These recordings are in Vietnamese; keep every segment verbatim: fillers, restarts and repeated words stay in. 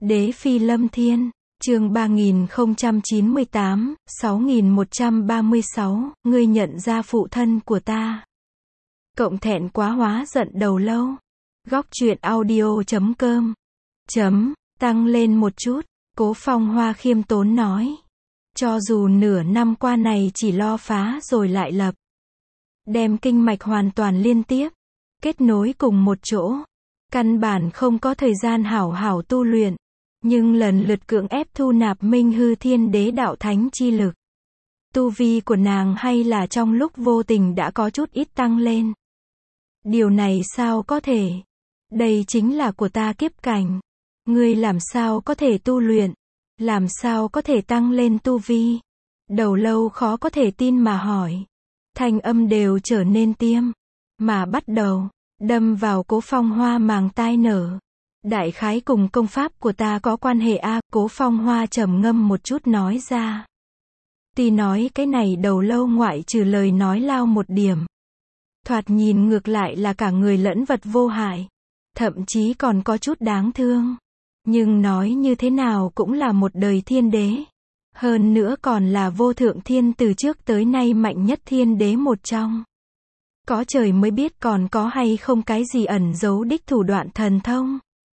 Đế Phi Lâm Thiên, chương ba nghìn không trăm chín mươi tám, sáu nghìn một trăm ba mươi sáu, ngươi nhận ra phụ thân của ta. Cộng thẹn quá hóa giận đầu lâu. Góc truyện audio chấm com. Chấm, tăng lên một chút, Cố Phong Hoa khiêm tốn nói. Cho dù nửa năm qua này chỉ lo phá rồi lại lập. Đem kinh mạch hoàn toàn liên tiếp, kết nối cùng một chỗ. Căn bản không có thời gian hảo hảo tu luyện. Nhưng lần lượt cưỡng ép thu nạp minh hư thiên đế đạo thánh chi lực. Tu vi của nàng hay là trong lúc vô tình đã có chút ít tăng lên. Điều này sao có thể? Đây chính là của ta kiếp cảnh. Ngươi làm sao có thể tu luyện? Làm sao có thể tăng lên tu vi? Đầu lâu khó có thể tin mà hỏi. Thanh âm đều trở nên tiêm. Mà bắt đầu, đâm vào Cố Phong Hoa màng tai nở. Đại khái cùng công pháp của ta có quan hệ a, à, Cố Phong Hoa trầm ngâm một chút nói ra. Tuy nói cái này đầu lâu ngoại trừ lời nói lao một điểm. Thoạt nhìn ngược lại là cả người lẫn vật vô hại. Thậm chí còn có chút đáng thương. Nhưng nói như thế nào cũng là một đời thiên đế. Hơn nữa còn là vô thượng thiên từ trước tới nay mạnh nhất thiên đế một trong. Có trời mới biết còn có hay không cái gì ẩn giấu đích thủ đoạn thần thông.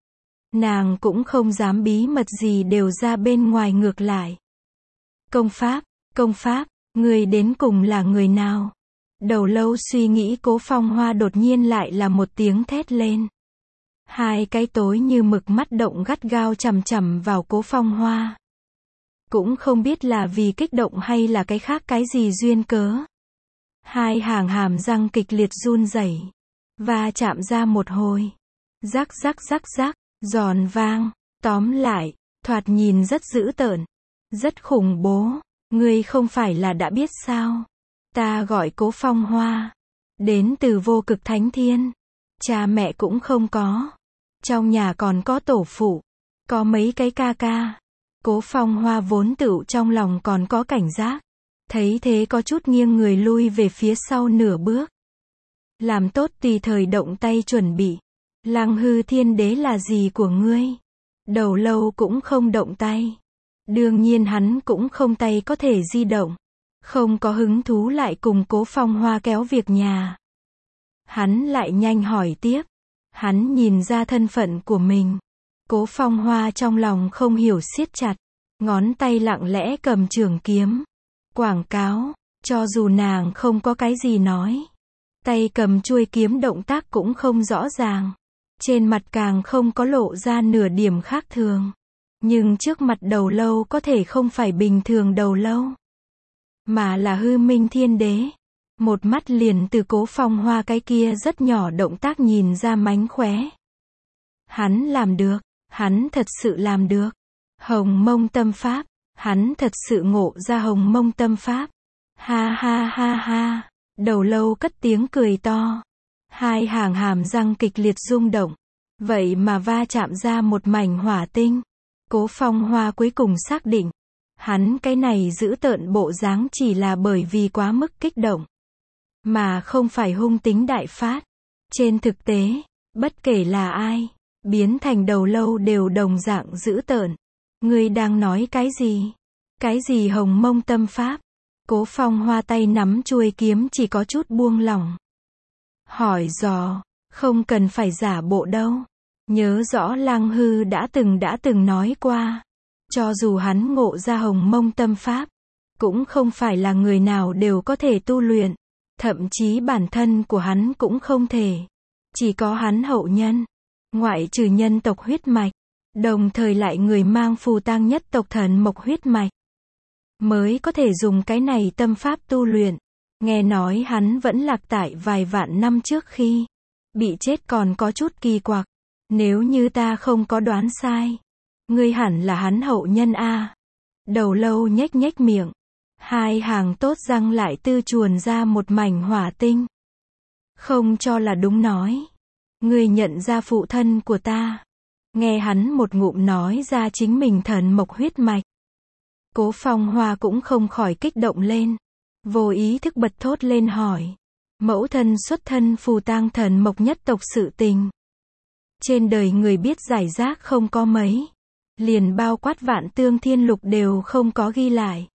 Nàng cũng không dám bí mật gì đều ra bên ngoài ngược lại. Công pháp, công pháp, người đến cùng là người nào? Đầu lâu suy nghĩ Cố Phong Hoa đột nhiên lại là một tiếng thét lên. Hai cái tối như mực mắt động gắt gao chằm chằm vào Cố Phong Hoa. Cũng không biết là vì kích động hay là cái khác cái gì duyên cớ. Hai hàng hàm răng kịch liệt run rẩy, và chạm ra một hồi. Rắc rắc rắc rắc, giòn vang, tóm lại, thoạt nhìn rất dữ tợn, rất khủng bố. Ngươi không phải là đã biết sao? Ta gọi Cố Phong Hoa, đến từ vô cực thánh thiên. Cha mẹ cũng không có. Trong nhà còn có tổ phụ, có mấy cái ca ca. Cố Phong Hoa vốn tựu trong lòng còn có cảnh giác. Thấy thế có chút nghiêng người lui về phía sau nửa bước. Làm tốt tùy thời động tay chuẩn bị. Lăng hư thiên đế là gì của ngươi? Đầu lâu cũng không động tay. Đương nhiên hắn cũng không tay có thể di động. Không có hứng thú lại cùng Cố Phong Hoa kéo việc nhà. Hắn lại nhanh hỏi tiếp. Hắn nhìn ra thân phận của mình. Cố Phong Hoa trong lòng không hiểu siết chặt. Ngón tay lặng lẽ cầm trường kiếm. Quảng cáo, cho dù nàng không có cái gì nói. Tay cầm chuôi kiếm động tác cũng không rõ ràng. Trên mặt càng không có lộ ra nửa điểm khác thường. Nhưng trước mặt đầu lâu có thể không phải bình thường đầu lâu. Mà là hư minh thiên đế. Một mắt liền từ Cố Phong Hoa cái kia rất nhỏ động tác nhìn ra mánh khóe. Hắn làm được, hắn thật sự làm được. Hồng Mông Tâm Pháp, hắn thật sự ngộ ra Hồng Mông Tâm Pháp. Ha ha ha ha, đầu lâu cất tiếng cười to. Hai hàng hàm răng kịch liệt rung động. Vậy mà va chạm ra một mảnh hỏa tinh. Cố Phong Hoa cuối cùng xác định. Hắn cái này giữ tợn bộ dáng chỉ là bởi vì quá mức kích động. Mà không phải hung tính đại phát. Trên thực tế, bất kể là ai, biến thành đầu lâu đều đồng dạng dữ tợn. Ngươi đang nói cái gì? Cái gì Hồng Mông Tâm Pháp? Cố Phong Hoa tay nắm chuôi kiếm chỉ có chút buông lỏng. Hỏi dò, không cần phải giả bộ đâu. Nhớ rõ Lăng Hư đã từng đã từng nói qua. Cho dù hắn ngộ ra Hồng Mông Tâm Pháp, cũng không phải là người nào đều có thể tu luyện. Thậm chí bản thân của hắn cũng không thể. Chỉ có hắn hậu nhân, ngoại trừ nhân tộc huyết mạch, đồng thời lại người mang phù tang nhất tộc thần mộc huyết mạch, mới có thể dùng cái này tâm pháp tu luyện. Nghe nói hắn vẫn lạc tại vài vạn năm trước khi bị chết còn có chút kỳ quặc. Nếu như ta không có đoán sai, ngươi hẳn là hắn hậu nhân a. Đầu lâu nhếch nhếch miệng. Hai hàng tốt răng lại tư chuồn ra một mảnh hỏa tinh. Không cho là đúng nói. Ngươi nhận ra phụ thân của ta. Nghe hắn một ngụm nói ra chính mình thần mộc huyết mạch. Cố Phong Hoa cũng không khỏi kích động lên. Vô ý thức bật thốt lên hỏi. Mẫu thân xuất thân phù tang thần mộc nhất tộc sự tình. Trên đời người biết giải rác không có mấy. liền bao quát Vạn Tương Thiên Lục đều không có ghi lại.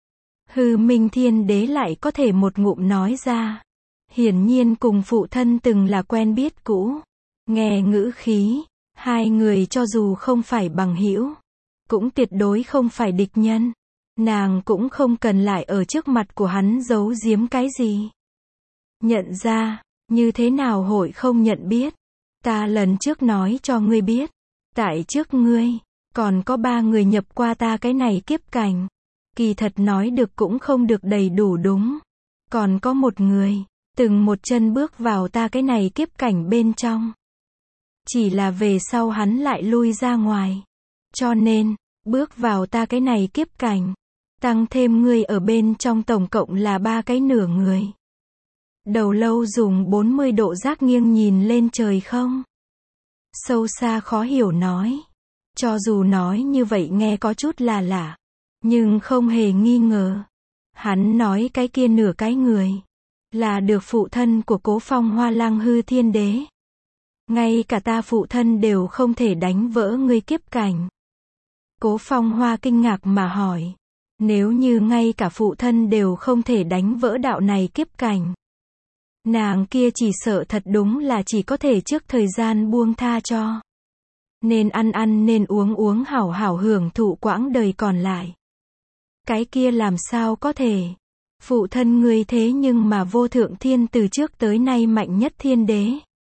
Hư Minh Thiên Đế lại có thể một ngụm nói ra. Hiển nhiên cùng phụ thân từng là quen biết cũ. Nghe ngữ khí, hai người cho dù không phải bằng hữu, cũng tuyệt đối không phải địch nhân. Nàng cũng không cần lại ở trước mặt của hắn giấu giếm cái gì. Nhận ra, như thế nào hội không nhận biết. Ta lần trước nói cho ngươi biết, tại trước ngươi, còn có ba người nhập qua ta cái này kiếp cảnh. Kỳ thật nói được cũng không được đầy đủ đúng. Còn có một người, từng một chân bước vào ta cái này kiếp cảnh bên trong. Chỉ là về sau hắn lại lui ra ngoài. Cho nên, bước vào ta cái này kiếp cảnh. Tăng thêm ngươi ở bên trong tổng cộng là ba cái nửa người. Đầu lâu dùng bốn mươi độ giác nghiêng nhìn lên trời không. Sâu xa khó hiểu nói. Cho dù nói như vậy nghe có chút là lạ. Nhưng không hề nghi ngờ. Hắn nói cái kia nửa cái người. Là được phụ thân của Cố Phong Hoa Lăng Hư Thiên Đế. Ngay cả ta phụ thân đều không thể đánh vỡ ngươi kiếp cảnh. Cố Phong Hoa kinh ngạc mà hỏi. Nếu như ngay cả phụ thân đều không thể đánh vỡ đạo này kiếp cảnh. Nàng kia chỉ sợ thật đúng là chỉ có thể trước thời gian buông tha cho. Nên ăn ăn nên uống uống hảo hảo hưởng thụ quãng đời còn lại. Cái kia làm sao có thể. Phụ thân ngươi thế nhưng mà vô thượng thiên từ trước tới nay mạnh nhất thiên đế.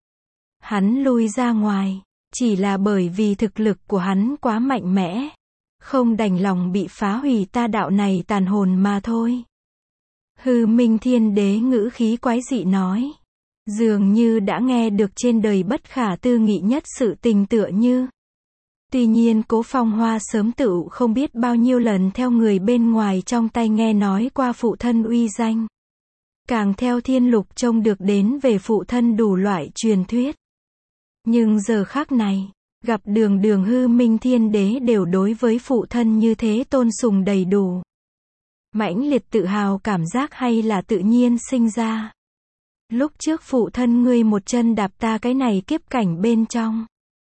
Hắn lui ra ngoài, chỉ là bởi vì thực lực của hắn quá mạnh mẽ. Không đành lòng bị phá hủy ta đạo này tàn hồn mà thôi. Hư Minh Thiên Đế ngữ khí quái dị nói. Dường như đã nghe được trên đời bất khả tư nghị nhất sự tình tựa như. Tuy nhiên Cố Phong Hoa sớm tự không biết bao nhiêu lần theo người bên ngoài trong tay nghe nói qua phụ thân uy danh. Càng theo Thiên Lục trông được đến về phụ thân đủ loại truyền thuyết. Nhưng giờ khắc này, gặp đường đường Hư Minh Thiên Đế đều đối với phụ thân như thế tôn sùng đầy đủ. Mãnh liệt tự hào cảm giác hay là tự nhiên sinh ra. Lúc trước phụ thân ngươi một chân đạp ta cái này kiếp cảnh bên trong.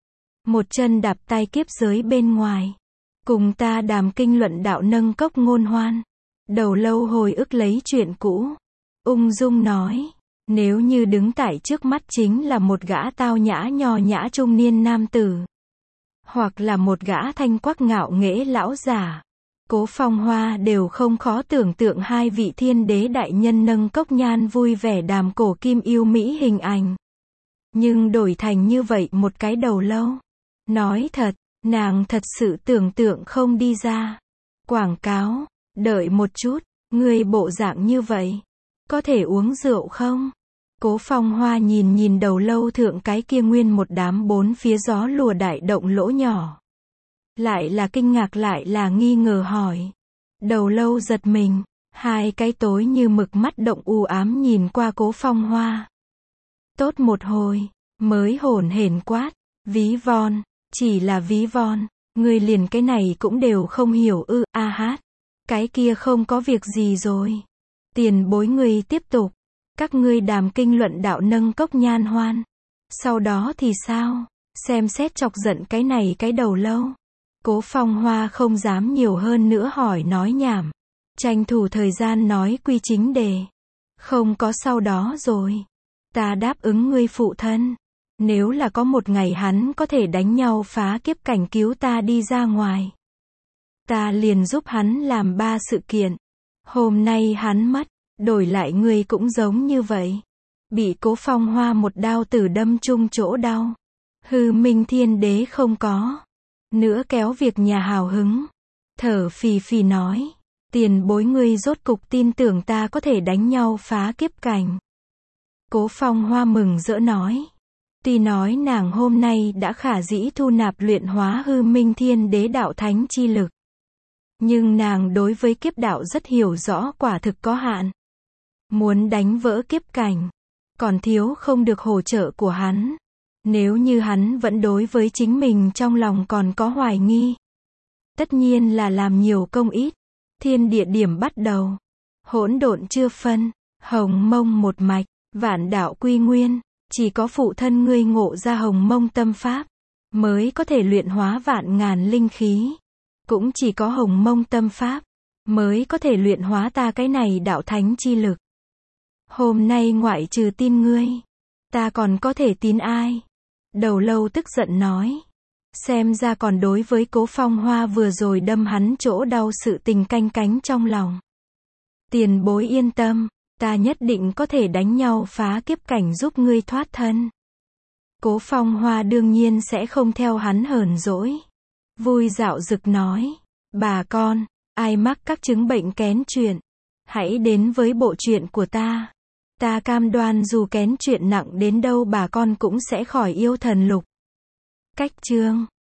Một chân đạp tay kiếp giới bên ngoài. Cùng ta đàm kinh luận đạo nâng cốc ngôn hoan. Đầu lâu hồi ức lấy chuyện cũ. Ung dung nói. Nếu như đứng tại trước mắt chính là một gã tao nhã nho nhã trung niên nam tử. Hoặc là một gã thanh quắc ngạo nghễ lão giả. Cố Phong Hoa đều không khó tưởng tượng hai vị thiên đế đại nhân nâng cốc nhan vui vẻ đàm cổ kim yêu mỹ hình ảnh. Nhưng đổi thành như vậy một cái đầu lâu. Nói thật, nàng thật sự tưởng tượng không đi ra. Quảng cáo, đợi một chút, người bộ dạng như vậy. Có thể uống rượu không? Cố Phong Hoa nhìn nhìn đầu lâu thượng cái kia nguyên một đám bốn phía gió lùa đại động lỗ nhỏ. Lại là kinh ngạc lại là nghi ngờ hỏi. Đầu lâu giật mình, hai cái tối như mực mắt động u ám nhìn qua Cố Phong Hoa. Tốt một hồi, mới hổn hển quát, ví von, chỉ là ví von, người liền cái này cũng đều không hiểu ư, a hát. Cái kia không có việc gì rồi. Tiền bối người tiếp tục. Các ngươi đàm kinh luận đạo nâng cốc nhan hoan. Sau đó thì sao? Xem xét chọc giận cái này cái đầu lâu. Cố Phong Hoa không dám nhiều hơn nữa hỏi nói nhảm. Tranh thủ thời gian nói quy chính đề. Không có sau đó rồi. Ta đáp ứng ngươi phụ thân. Nếu là có một ngày hắn có thể đánh nhau phá kiếp cảnh cứu ta đi ra ngoài. Ta liền giúp hắn làm ba sự kiện. Hôm nay hắn mất. Đổi lại ngươi cũng giống như vậy. Bị Cố Phong Hoa một đao tử đâm chung chỗ đau. Hư Minh Thiên Đế không có. Nữa kéo việc nhà hào hứng. Thở phì phì nói. Tiền bối ngươi rốt cục tin tưởng ta có thể đánh nhau phá kiếp cảnh. Cố Phong Hoa mừng rỡ nói. Tuy nói nàng hôm nay đã khả dĩ thu nạp luyện hóa Hư Minh Thiên Đế đạo thánh chi lực. Nhưng nàng đối với kiếp đạo rất hiểu rõ quả thực có hạn. Muốn đánh vỡ kiếp cảnh, còn thiếu không được hỗ trợ của hắn. Nếu như hắn vẫn đối với chính mình trong lòng còn có hoài nghi. Tất nhiên là làm nhiều công ít. Thiên địa điểm bắt đầu. Hỗn độn chưa phân. Hồng mông một mạch. Vạn đạo quy nguyên. Chỉ có phụ thân ngươi ngộ ra hồng mông tâm pháp. mới có thể luyện hóa vạn ngàn linh khí. Cũng chỉ có Hồng Mông tâm pháp, mới có thể luyện hóa ta cái này đạo thánh chi lực. Hôm nay ngoại trừ tin ngươi, ta còn có thể tin ai? Đầu Lâu tức giận nói. Xem ra còn đối với Cố Phong Hoa vừa rồi đâm hắn chỗ đau sự tình canh cánh trong lòng. Tiền bối yên tâm, ta nhất định có thể đánh nhau phá kiếp cảnh giúp ngươi thoát thân. Cố Phong Hoa đương nhiên sẽ không theo hắn hờn dỗi. Vui dạo dực nói. Bà con, ai mắc các chứng bệnh kén chuyện, hãy đến với bộ truyện của ta. Ta cam đoan dù kén chuyện nặng đến đâu bà con cũng sẽ khỏi yêu thần lục. Cách chương